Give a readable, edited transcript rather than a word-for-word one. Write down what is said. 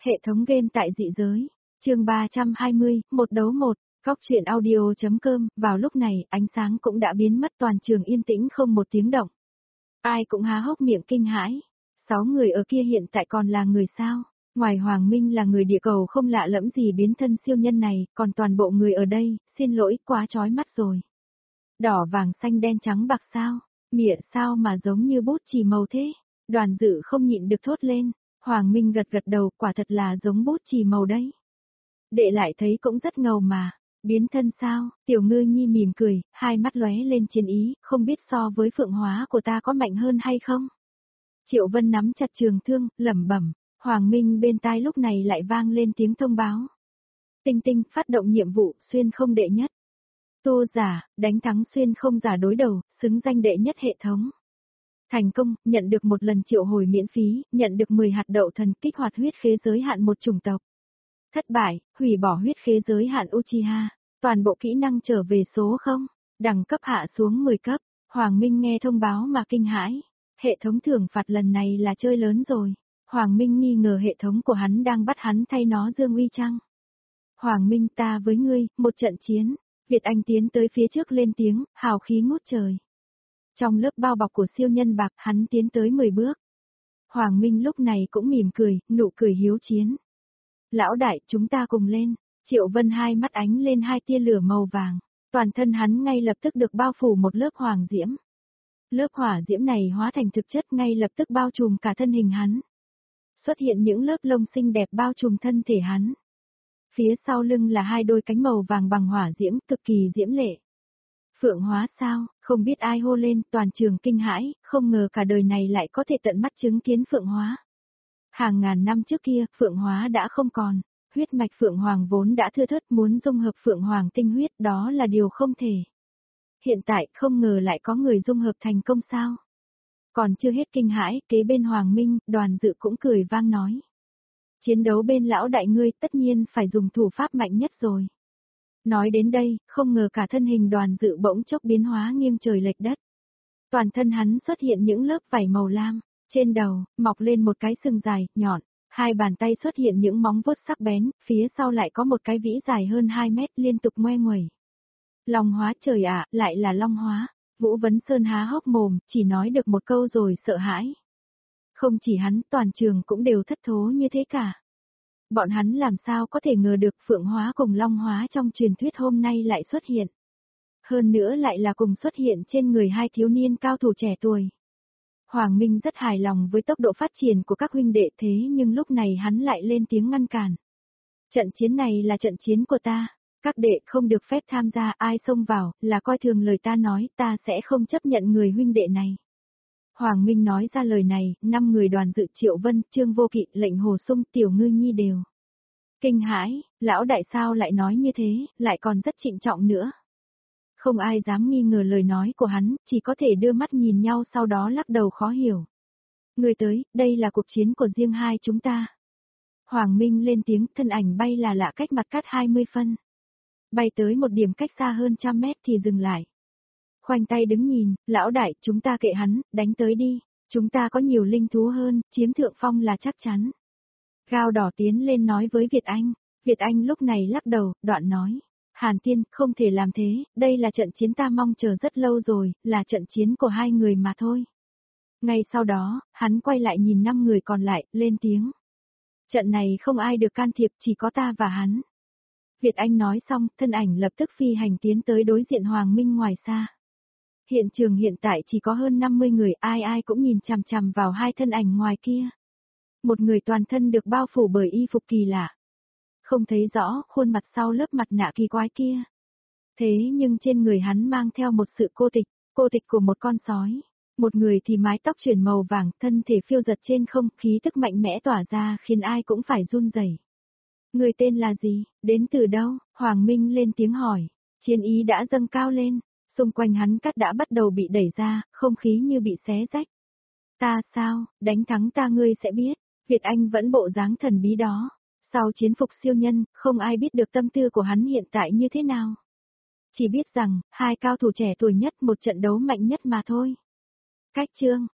Hệ thống game tại dị giới. Chương 320, một đấu một. Góc truyện audio.com. Vào lúc này, ánh sáng cũng đã biến mất, toàn trường yên tĩnh không một tiếng động. Ai cũng há hốc miệng kinh hãi. 6 người ở kia hiện tại còn là người sao? Ngoài Hoàng Minh là người địa cầu không lạ lẫm gì biến thân siêu nhân này, còn toàn bộ người ở đây, xin lỗi, quá chói mắt rồi. Đỏ vàng xanh đen trắng bạc sao? Mịa sao mà giống như bút chì màu thế? Đoàn Dự không nhịn được thốt lên. Hoàng Minh gật gật đầu, quả thật là giống bút chì màu đấy. Đệ lại thấy cũng rất ngầu mà. Biến thân sao? Tiểu Ngư Nhi mỉm cười, hai mắt lóe lên chiến ý, không biết so với phượng hóa của ta có mạnh hơn hay không? Triệu Vân nắm chặt trường thương, lẩm bẩm. Hoàng Minh bên tai lúc này lại vang lên tiếng thông báo. Tinh Tinh phát động nhiệm vụ xuyên không đệ nhất. Tô Giả, đánh thắng xuyên không giả đối đầu, xứng danh đệ nhất hệ thống. Thành công, nhận được một lần triệu hồi miễn phí, nhận được 10 hạt đậu thần, kích hoạt huyết khế giới hạn một chủng tộc. Thất bại, hủy bỏ huyết khế giới hạn Uchiha, toàn bộ kỹ năng trở về số 0, đẳng cấp hạ xuống 10 cấp. Hoàng Minh nghe thông báo mà kinh hãi. Hệ thống thưởng phạt lần này là chơi lớn rồi. Hoàng Minh nghi ngờ hệ thống của hắn đang bắt hắn thay nó dương uy chăng. Hoàng Minh, ta với ngươi, một trận chiến. Việt Anh tiến tới phía trước lên tiếng, hào khí ngút trời. Trong lớp bao bọc của siêu nhân bạc, hắn tiến tới 10 bước. Hoàng Minh lúc này cũng mỉm cười, nụ cười hiếu chiến. Lão đại, chúng ta cùng lên. Triệu Vân hai mắt ánh lên hai tia lửa màu vàng. Toàn thân hắn ngay lập tức được bao phủ một lớp hoàng diễm. Lớp hỏa diễm này hóa thành thực chất ngay lập tức bao trùm cả thân hình hắn. Xuất hiện những lớp lông xinh đẹp bao trùm thân thể hắn. Phía sau lưng là hai đôi cánh màu vàng bằng hỏa diễm, cực kỳ diễm lệ. Phượng hóa sao? Không biết ai hô lên, toàn trường kinh hãi, không ngờ cả đời này lại có thể tận mắt chứng kiến phượng hóa. Hàng ngàn năm trước kia, phượng hóa đã không còn, huyết mạch phượng hoàng vốn đã thưa thớt, muốn dung hợp phượng hoàng tinh huyết, đó là điều không thể. Hiện tại không ngờ lại có người dung hợp thành công sao? Còn chưa hết kinh hãi, kế bên Hoàng Minh, Đoàn Dự cũng cười vang nói. Chiến đấu bên lão đại ngươi tất nhiên phải dùng thủ pháp mạnh nhất rồi. Nói đến đây, không ngờ cả thân hình Đoàn Dự bỗng chốc biến hóa nghiêng trời lệch đất. Toàn thân hắn xuất hiện những lớp vảy màu lam, trên đầu, mọc lên một cái sừng dài, nhọn, hai bàn tay xuất hiện những móng vuốt sắc bén, phía sau lại có một cái vĩ dài hơn 2 mét liên tục ngoe nguẩy. Long hóa trời ạ, lại là long hóa. Vũ Vấn Sơn há hốc mồm, chỉ nói được một câu rồi sợ hãi. Không chỉ hắn, toàn trường cũng đều thất thố như thế cả. Bọn hắn làm sao có thể ngờ được phượng hóa cùng long hóa trong truyền thuyết hôm nay lại xuất hiện. Hơn nữa lại là cùng xuất hiện trên người hai thiếu niên cao thủ trẻ tuổi. Hoàng Minh rất hài lòng với tốc độ phát triển của các huynh đệ thế nhưng lúc này hắn lại lên tiếng ngăn cản. Trận chiến này là trận chiến của ta. Các đệ không được phép tham gia, ai xông vào, là coi thường lời ta nói, ta sẽ không chấp nhận người huynh đệ này. Hoàng Minh nói ra lời này, 5 người Đoàn Dự, Triệu Vân, Trương Vô Kỵ, Lệnh Hồ Sung, Tiểu Ngư Nhi đều kinh hãi, lão đại sao lại nói như thế, lại còn rất trịnh trọng nữa. Không ai dám nghi ngờ lời nói của hắn, chỉ có thể đưa mắt nhìn nhau sau đó lắc đầu khó hiểu. Người tới, đây là cuộc chiến của riêng hai chúng ta. Hoàng Minh lên tiếng, thân ảnh bay là lạ cách mặt cắt 20 phân. Bay tới một điểm cách xa hơn 100 mét thì dừng lại. Khoanh tay đứng nhìn, lão đại, chúng ta kệ hắn, đánh tới đi, chúng ta có nhiều linh thú hơn, chiếm thượng phong là chắc chắn. Gao đỏ tiến lên nói với Việt Anh, Việt Anh lúc này lắc đầu, đoạn nói, Hàn Tiên, không thể làm thế, đây là trận chiến ta mong chờ rất lâu rồi, là trận chiến của hai người mà thôi. Ngay sau đó, hắn quay lại nhìn 5 người còn lại, lên tiếng. Trận này không ai được can thiệp, chỉ có ta và hắn. Việt Anh nói xong, thân ảnh lập tức phi hành tiến tới đối diện Hoàng Minh ngoài xa. Hiện trường hiện tại chỉ có hơn 50 người, ai ai cũng nhìn chằm chằm vào hai thân ảnh ngoài kia. Một người toàn thân được bao phủ bởi y phục kỳ lạ. Không thấy rõ khuôn mặt sau lớp mặt nạ kỳ quái kia. Thế nhưng trên người hắn mang theo một sự cô tịch của một con sói. Một người thì mái tóc chuyển màu vàng, thân thể phiêu giật trên không, khí tức mạnh mẽ tỏa ra khiến ai cũng phải run rẩy. Người tên là gì, đến từ đâu? Hoàng Minh lên tiếng hỏi. Chiến ý đã dâng cao lên, xung quanh hắn cát đã bắt đầu bị đẩy ra, không khí như bị xé rách. Ta sao, đánh thắng ta ngươi sẽ biết. Việt Anh vẫn bộ dáng thần bí đó. Sau chiến phục siêu nhân, không ai biết được tâm tư của hắn hiện tại như thế nào. Chỉ biết rằng, hai cao thủ trẻ tuổi nhất một trận đấu mạnh nhất mà thôi. Cách chương